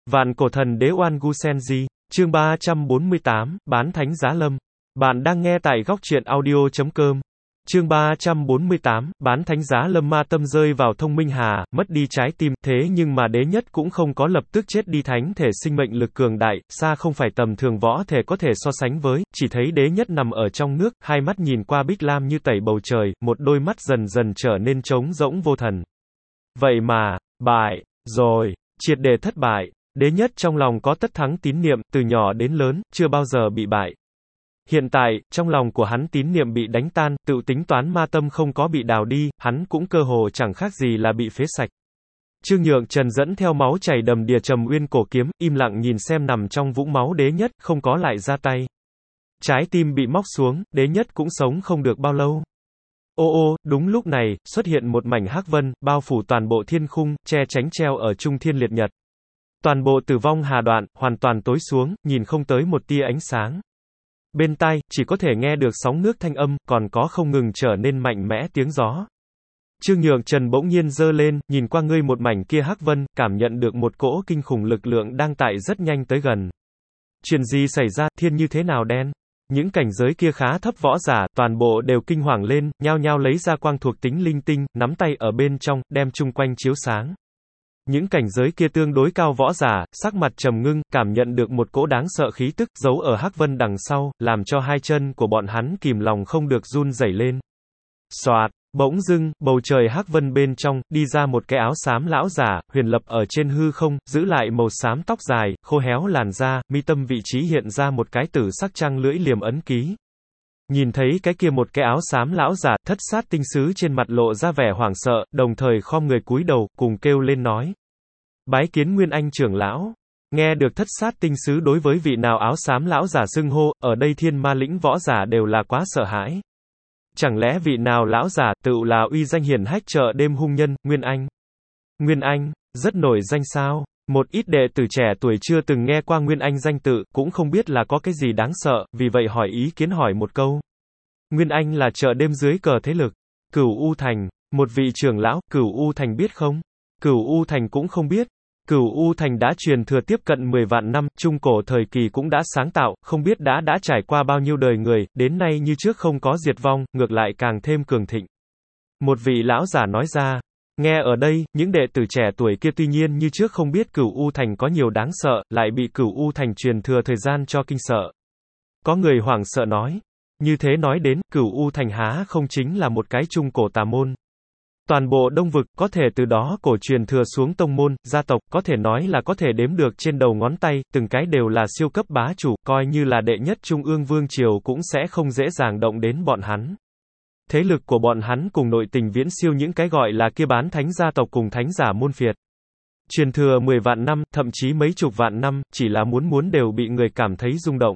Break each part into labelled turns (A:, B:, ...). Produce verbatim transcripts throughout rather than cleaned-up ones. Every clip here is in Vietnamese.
A: Vạn cổ thần đế Oan Gu Senji, chương ba trăm bốn mươi tám, bán thánh giá lâm. Bạn đang nghe tại góc truyện audio chấm com. Chương ba trăm bốn mươi tám, bán thánh giá lâm. Ma tâm rơi vào thông minh hà, mất đi trái tim, thế nhưng mà đế nhất cũng không có lập tức chết đi. Thánh thể sinh mệnh lực cường đại, xa không phải tầm thường võ thể có thể so sánh với, chỉ thấy đế nhất nằm ở trong nước, hai mắt nhìn qua bích lam như tẩy bầu trời, một đôi mắt dần dần trở nên trống rỗng vô thần. Vậy mà, bại, rồi, triệt để thất bại. Đế nhất trong lòng có tất thắng tín niệm, từ nhỏ đến lớn, chưa bao giờ bị bại. Hiện tại, trong lòng của hắn tín niệm bị đánh tan, tự tính toán ma tâm không có bị đào đi, hắn cũng cơ hồ chẳng khác gì là bị phế sạch. Trương Nhượng Trần dẫn theo máu chảy đầm đìa Trầm Uyên cổ kiếm, im lặng nhìn xem nằm trong vũng máu đế nhất, không có lại ra tay. Trái tim bị móc xuống, đế nhất cũng sống không được bao lâu. Ô ô, đúng lúc này, xuất hiện một mảnh hắc vân, bao phủ toàn bộ thiên khung, che chánh treo ở trung thiên liệt nhật. Toàn bộ tử vong hà đoạn, hoàn toàn tối xuống, nhìn không tới một tia ánh sáng. Bên tai, chỉ có thể nghe được sóng nước thanh âm, còn có không ngừng trở nên mạnh mẽ tiếng gió. Trương Nhượng Trần bỗng nhiên giơ lên, nhìn qua ngươi một mảnh kia hắc vân, cảm nhận được một cỗ kinh khủng lực lượng đang tại rất nhanh tới gần. Chuyện gì xảy ra, thiên như thế nào đen? Những cảnh giới kia khá thấp võ giả, toàn bộ đều kinh hoàng lên, nhao nhao lấy ra quang thuộc tính linh tinh, nắm tay ở bên trong, đem chung quanh chiếu sáng. Những cảnh giới kia tương đối cao võ giả, sắc mặt trầm ngưng, cảm nhận được một cỗ đáng sợ khí tức, giấu ở hắc vân đằng sau, làm cho hai chân của bọn hắn kìm lòng không được run rẩy lên. Soạt, bỗng dưng, bầu trời hắc vân bên trong, đi ra một cái áo xám lão giả, huyền lập ở trên hư không, giữ lại màu xám tóc dài, khô héo làn da, mi tâm vị trí hiện ra một cái tử sắc trăng lưỡi liềm ấn ký. Nhìn thấy cái kia một cái áo xám lão giả, thất sát tinh sứ trên mặt lộ ra vẻ hoảng sợ, đồng thời khom người cúi đầu, cùng kêu lên nói. Bái kiến Nguyên Anh trưởng lão. Nghe được thất sát tinh sứ đối với vị nào áo xám lão giả xưng hô, ở đây thiên ma lĩnh võ giả đều là quá sợ hãi. Chẳng lẽ vị nào lão giả, tự là uy danh hiển hách chợ đêm hung nhân, Nguyên Anh? Nguyên Anh, rất nổi danh sao? Một ít đệ tử trẻ tuổi chưa từng nghe qua Nguyên Anh danh tự, cũng không biết là có cái gì đáng sợ, vì vậy hỏi ý kiến hỏi một câu. Nguyên Anh là chợ đêm dưới cờ thế lực. Cửu U Thành, một vị trưởng lão, Cửu U Thành biết không? Cửu U Thành cũng không biết. Cửu U Thành đã truyền thừa tiếp cận mười vạn năm, trung cổ thời kỳ cũng đã sáng tạo, không biết đã đã trải qua bao nhiêu đời người, đến nay như trước không có diệt vong, ngược lại càng thêm cường thịnh. Một vị lão giả nói ra. Nghe ở đây, những đệ tử trẻ tuổi kia tuy nhiên như trước không biết Cửu U Thành có nhiều đáng sợ, lại bị Cửu U Thành truyền thừa thời gian cho kinh sợ. Có người hoảng sợ nói. Như thế nói đến, Cửu U Thành há không chính là một cái trung cổ tà môn. Toàn bộ Đông Vực, có thể từ đó cổ truyền thừa xuống tông môn, gia tộc, có thể nói là có thể đếm được trên đầu ngón tay, từng cái đều là siêu cấp bá chủ, coi như là đệ nhất trung ương vương triều cũng sẽ không dễ dàng động đến bọn hắn. Thế lực của bọn hắn cùng nội tình viễn siêu những cái gọi là kia bán thánh gia tộc cùng thánh giả môn phiệt. Truyền thừa mười vạn năm, thậm chí mấy chục vạn năm, chỉ là muốn muốn đều bị người cảm thấy rung động.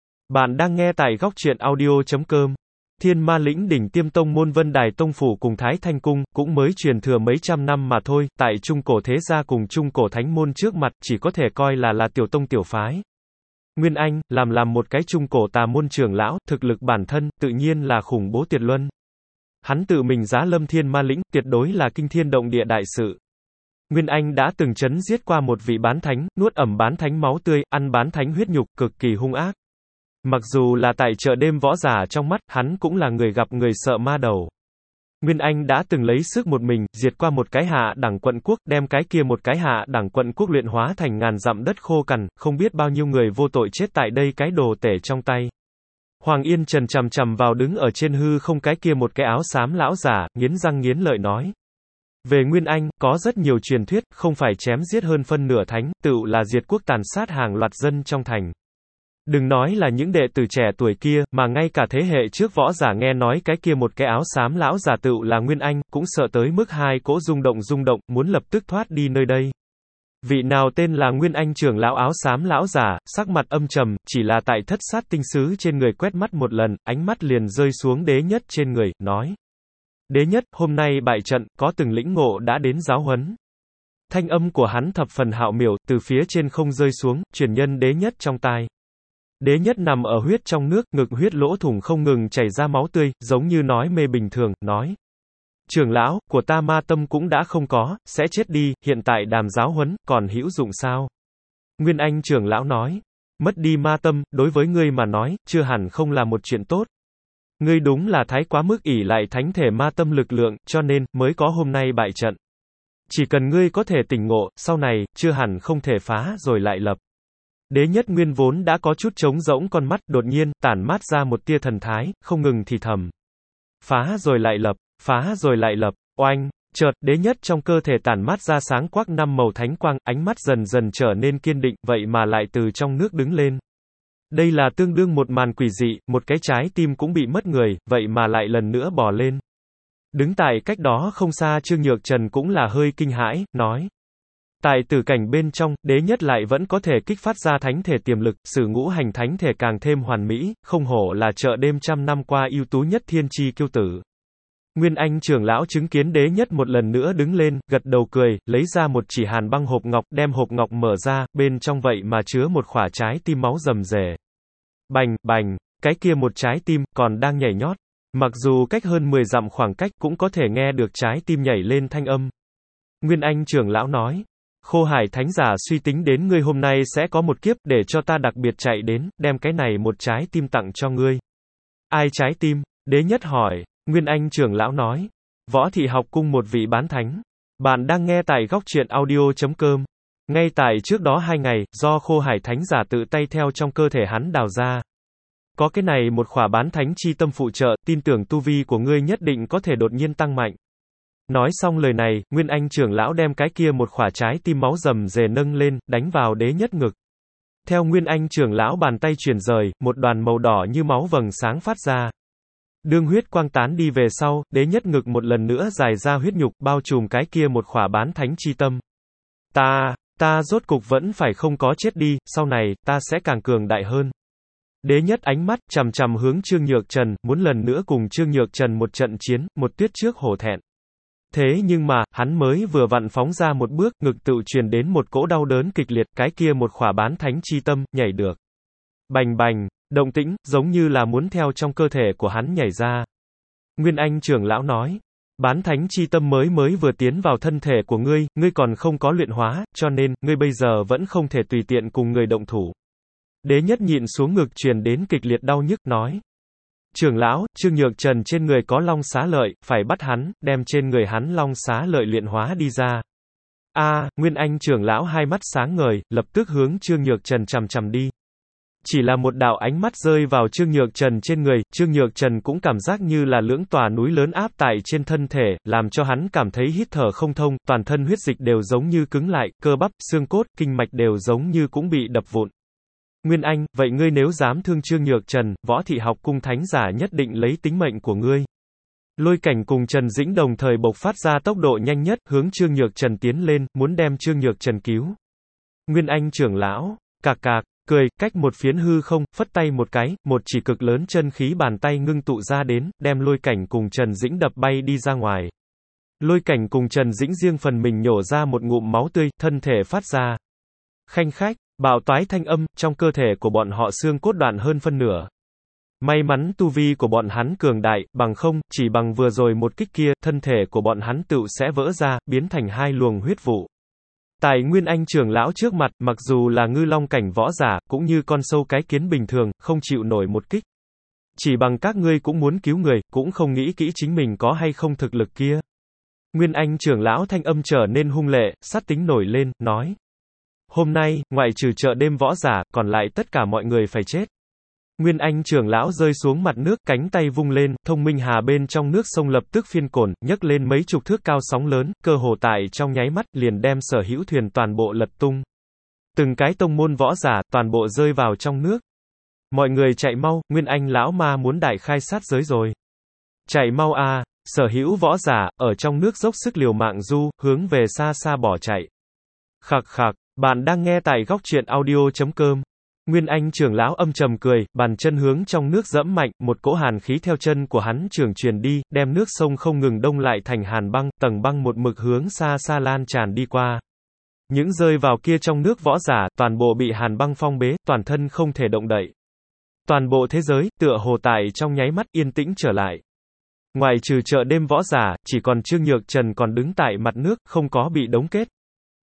A: Bạn đang nghe tại góc truyện audio chấm com. Thiên ma lĩnh đỉnh tiêm tông môn Vân Đài Tông Phủ cùng Thái Thanh Cung, cũng mới truyền thừa mấy trăm năm mà thôi, tại trung cổ thế gia cùng trung cổ thánh môn trước mặt, chỉ có thể coi là là tiểu tông tiểu phái. Nguyên Anh, làm làm một cái trung cổ tà môn trưởng lão, thực lực bản thân, tự nhiên là khủng bố tuyệt luân. Hắn tự mình giá lâm thiên ma lĩnh, tuyệt đối là kinh thiên động địa đại sự. Nguyên Anh đã từng chấn giết qua một vị bán thánh, nuốt ẩm bán thánh máu tươi, ăn bán thánh huyết nhục, cực kỳ hung ác. Mặc dù là tại chợ đêm võ giả trong mắt, hắn cũng là người gặp người sợ ma đầu. Nguyên Anh đã từng lấy sức một mình, diệt qua một cái hạ đẳng quận quốc, đem cái kia một cái hạ đẳng quận quốc luyện hóa thành ngàn dặm đất khô cằn, không biết bao nhiêu người vô tội chết tại đây cái đồ tể trong tay. Hoàng Yên Trần chằm chằm vào đứng ở trên hư không cái kia một cái áo xám lão giả, nghiến răng nghiến lợi nói. Về Nguyên Anh, có rất nhiều truyền thuyết, không phải chém giết hơn phân nửa thánh, tự là diệt quốc tàn sát hàng loạt dân trong thành. Đừng nói là những đệ tử trẻ tuổi kia, mà ngay cả thế hệ trước võ giả nghe nói cái kia một cái áo xám lão giả tựu là Nguyên Anh, cũng sợ tới mức hai cỗ rung động rung động, muốn lập tức thoát đi nơi đây. Vị nào tên là Nguyên Anh trưởng lão áo xám lão giả, sắc mặt âm trầm, chỉ là tại thất sát tinh sứ trên người quét mắt một lần, ánh mắt liền rơi xuống đế nhất trên người, nói. Đế nhất, hôm nay bại trận, có từng lĩnh ngộ đã đến giáo huấn. Thanh âm của hắn thập phần hạo miểu, từ phía trên không rơi xuống, truyền nhân đế nhất trong tai. Đế nhất nằm ở huyết trong nước, ngực huyết lỗ thủng không ngừng chảy ra máu tươi, giống như nói mê bình thường, nói. Trưởng lão, của ta ma tâm cũng đã không có, sẽ chết đi, hiện tại đàm giáo huấn, còn hữu dụng sao? Nguyên Anh trưởng lão nói, mất đi ma tâm, đối với ngươi mà nói, chưa hẳn không là một chuyện tốt. Ngươi đúng là thái quá mức ỷ lại thánh thể ma tâm lực lượng, cho nên, mới có hôm nay bại trận. Chỉ cần ngươi có thể tỉnh ngộ, sau này, chưa hẳn không thể phá rồi lại lập. Đế Nhất Nguyên vốn đã có chút trống rỗng con mắt, đột nhiên, tản mát ra một tia thần thái, không ngừng thì thầm. Phá rồi lại lập, phá rồi lại lập, oanh, chợt, Đế Nhất trong cơ thể tản mát ra sáng quắc năm màu thánh quang, ánh mắt dần dần trở nên kiên định, vậy mà lại từ trong nước đứng lên. Đây là tương đương một màn quỷ dị, một cái trái tim cũng bị mất người, vậy mà lại lần nữa bò lên. Đứng tại cách đó không xa Trương Nhược Trần cũng là hơi kinh hãi, nói. Tại tử cảnh bên trong, Đế Nhất lại vẫn có thể kích phát ra thánh thể tiềm lực, sử ngũ hành thánh thể càng thêm hoàn mỹ, không hổ là chợ đêm trăm năm qua ưu tú nhất thiên chi kiêu tử. Nguyên Anh trưởng lão chứng kiến Đế Nhất một lần nữa đứng lên, gật đầu cười, lấy ra một chỉ hàn băng hộp ngọc, đem hộp ngọc mở ra, bên trong vậy mà chứa một khỏa trái tim máu rầm rề. Bành, bành, cái kia một trái tim, còn đang nhảy nhót. Mặc dù cách hơn mười dặm khoảng cách, cũng có thể nghe được trái tim nhảy lên thanh âm. Nguyên Anh trưởng lão nói, Khô Hải Thánh Giả suy tính đến ngươi hôm nay sẽ có một kiếp, để cho ta đặc biệt chạy đến, đem cái này một trái tim tặng cho ngươi. Ai trái tim? Đế Nhất hỏi. Nguyên Anh trưởng lão nói, Võ Thị Học Cung một vị bán thánh. Bạn đang nghe tại góc truyện audio chấm com. Ngay tại trước đó hai ngày, do Khô Hải Thánh Giả tự tay theo trong cơ thể hắn đào ra. Có cái này một khỏa bán thánh chi tâm phụ trợ, tin tưởng tu vi của ngươi nhất định có thể đột nhiên tăng mạnh. Nói xong lời này, Nguyên Anh trưởng lão đem cái kia một khỏa trái tim máu rầm rề nâng lên, đánh vào Đế Nhất ngực. Theo Nguyên Anh trưởng lão bàn tay chuyển rời, một đoàn màu đỏ như máu vầng sáng phát ra. Đương huyết quang tán đi về sau, Đế Nhất ngực một lần nữa dài ra huyết nhục, bao trùm cái kia một khỏa bán thánh chi tâm. Ta, ta rốt cục vẫn phải không có chết đi, sau này, ta sẽ càng cường đại hơn. Đế Nhất ánh mắt, chằm chằm hướng Trương Nhược Trần, muốn lần nữa cùng Trương Nhược Trần một trận chiến, một tuyết trước hổ thẹn. Thế nhưng mà, hắn mới vừa vặn phóng ra một bước, ngực tự truyền đến một cỗ đau đớn kịch liệt, cái kia một khỏa bán thánh chi tâm, nhảy được. Bành bành, động tĩnh, giống như là muốn theo trong cơ thể của hắn nhảy ra. Nguyên Anh trưởng lão nói, bán thánh chi tâm mới mới vừa tiến vào thân thể của ngươi, ngươi còn không có luyện hóa, cho nên, ngươi bây giờ vẫn không thể tùy tiện cùng người động thủ. Đế Nhất nhịn xuống ngực truyền đến kịch liệt đau nhức, nói. Trưởng lão, Trương Nhược Trần trên người có long xá lợi, phải bắt hắn, đem trên người hắn long xá lợi luyện hóa đi ra. A, Nguyên Anh trưởng lão hai mắt sáng ngời, lập tức hướng Trương Nhược Trần chằm chằm đi. Chỉ là một đạo ánh mắt rơi vào Trương Nhược Trần trên người, Trương Nhược Trần cũng cảm giác như là lưỡng tòa núi lớn áp tại trên thân thể, làm cho hắn cảm thấy hít thở không thông, toàn thân huyết dịch đều giống như cứng lại, cơ bắp, xương cốt, kinh mạch đều giống như cũng bị đập vụn. Nguyên Anh, vậy ngươi nếu dám thương Trương Nhược Trần, Võ Thị Học Cung Thánh Giả nhất định lấy tính mệnh của ngươi. Lôi Cảnh cùng Trần Dĩnh đồng thời bộc phát ra tốc độ nhanh nhất, hướng Trương Nhược Trần tiến lên, muốn đem Trương Nhược Trần cứu. Nguyên Anh trưởng lão, cạc cạc, cười, cách một phiến hư không, phất tay một cái, một chỉ cực lớn chân khí bàn tay ngưng tụ ra đến, đem Lôi Cảnh cùng Trần Dĩnh đập bay đi ra ngoài. Lôi Cảnh cùng Trần Dĩnh riêng phần mình nhổ ra một ngụm máu tươi, thân thể phát ra. Khanh khách, bạo toái thanh âm, trong cơ thể của bọn họ xương cốt đoạn hơn phân nửa. May mắn tu vi của bọn hắn cường đại, bằng không, chỉ bằng vừa rồi một kích kia, thân thể của bọn hắn tựu sẽ vỡ ra, biến thành hai luồng huyết vụ. Tại Nguyên Anh trưởng lão trước mặt, mặc dù là ngư long cảnh võ giả, cũng như con sâu cái kiến bình thường, không chịu nổi một kích. Chỉ bằng các ngươi cũng muốn cứu người, cũng không nghĩ kỹ chính mình có hay không thực lực kia. Nguyên Anh trưởng lão thanh âm trở nên hung lệ, sát tính nổi lên, nói. Hôm nay, ngoại trừ chợ đêm võ giả, còn lại tất cả mọi người phải chết. Nguyên Anh trưởng lão rơi xuống mặt nước, cánh tay vung lên, thông minh hà bên trong nước sông lập tức phiên cồn, nhấc lên mấy chục thước cao sóng lớn, cơ hồ tại trong nháy mắt, liền đem sở hữu thuyền toàn bộ lật tung. Từng cái tông môn võ giả, toàn bộ rơi vào trong nước. Mọi người chạy mau, Nguyên Anh lão ma muốn đại khai sát giới rồi. Chạy mau a, sở hữu võ giả, ở trong nước dốc sức liều mạng du, hướng về xa xa bỏ chạy. Khạc khạc, bạn đang nghe tại góc truyện audio chấm com. Nguyên Anh trưởng lão âm trầm cười, bàn chân hướng trong nước dẫm mạnh, một cỗ hàn khí theo chân của hắn trường truyền đi, đem nước sông không ngừng đông lại thành hàn băng, tầng băng một mực hướng xa xa lan tràn đi qua. Những rơi vào kia trong nước võ giả, toàn bộ bị hàn băng phong bế, toàn thân không thể động đậy. Toàn bộ thế giới, tựa hồ tại trong nháy mắt yên tĩnh trở lại. Ngoài trừ chợ đêm võ giả, chỉ còn Trương Nhược Trần còn đứng tại mặt nước, không có bị đóng kết.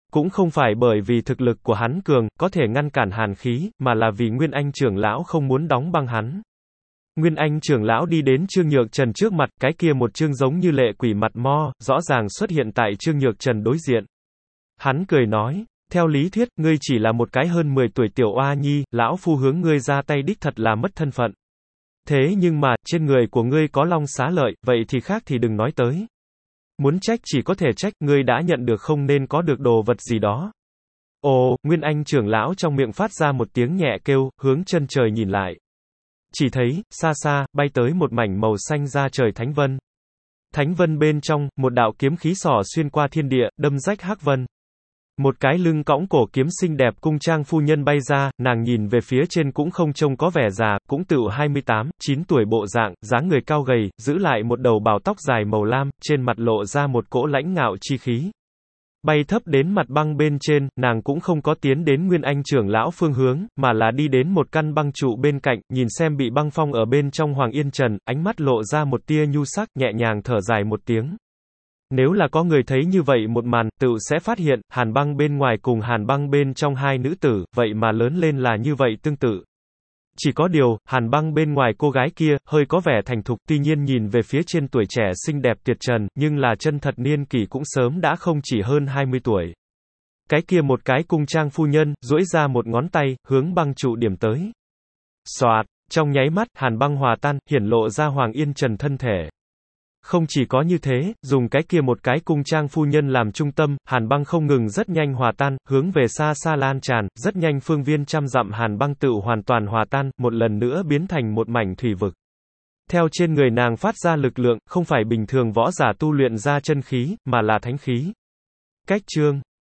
A: Cũng không phải bởi vì thực lực của hắn cường, có thể ngăn cản hàn khí, mà là vì Nguyên Anh trưởng lão không muốn đóng băng hắn. Nguyên Anh trưởng lão đi đến Trương Nhược Trần trước mặt, cái kia một trương giống như lệ quỷ mặt mo, rõ ràng xuất hiện tại Trương Nhược Trần đối diện. Hắn cười nói, theo lý thuyết, ngươi chỉ là một cái hơn mười tuổi tiểu oa nhi, lão phu hướng ngươi ra tay đích thật là mất thân phận. Thế nhưng mà, trên người của ngươi có long xá lợi, vậy thì khác thì đừng nói tới. Muốn trách chỉ có thể trách, ngươi đã nhận được không nên có được đồ vật gì đó. Ồ, Nguyên Anh trưởng lão trong miệng phát ra một tiếng nhẹ kêu, hướng chân trời nhìn lại. Chỉ thấy, xa xa, bay tới một mảnh màu xanh ra trời thánh vân. Thánh vân bên trong, một đạo kiếm khí xỏ xuyên qua thiên địa, đâm rách hắc vân. Một cái lưng cõng cổ kiếm xinh đẹp cung trang phu nhân bay ra, nàng nhìn về phía trên cũng không trông có vẻ già, cũng tựu hai mươi tám, chín tuổi bộ dạng, dáng người cao gầy, giữ lại một đầu bào tóc dài màu lam, trên mặt lộ ra một cỗ lãnh ngạo chi khí. Bay thấp đến mặt băng bên trên, nàng cũng không có tiến đến Nguyên Anh trưởng lão phương hướng, mà là đi đến một căn băng trụ bên cạnh, nhìn xem bị băng phong ở bên trong Hoàng Yên Trần, ánh mắt lộ ra một tia nhu sắc, nhẹ nhàng thở dài một tiếng. Nếu là có người thấy như vậy một màn, tự sẽ phát hiện, hàn băng bên ngoài cùng hàn băng bên trong hai nữ tử, vậy mà lớn lên là như vậy tương tự. Chỉ có điều, hàn băng bên ngoài cô gái kia, hơi có vẻ thành thục, tuy nhiên nhìn về phía trên tuổi trẻ xinh đẹp tuyệt trần, nhưng là chân thật niên kỷ cũng sớm đã không chỉ hơn hai mươi tuổi. Cái kia một cái cung trang phu nhân, duỗi ra một ngón tay, hướng băng trụ điểm tới. Xoạt, trong nháy mắt, hàn băng hòa tan, hiển lộ ra Hoàng Yên Trần thân thể. Không chỉ có như thế, dùng cái kia một cái cung trang phu nhân làm trung tâm, hàn băng không ngừng rất nhanh hòa tan, hướng về xa xa lan tràn, rất nhanh phương viên trăm dặm hàn băng tự hoàn toàn hòa tan, một lần nữa biến thành một mảnh thủy vực. Theo trên người nàng phát ra lực lượng, không phải bình thường võ giả tu luyện ra chân khí, mà là thánh khí. Cách chương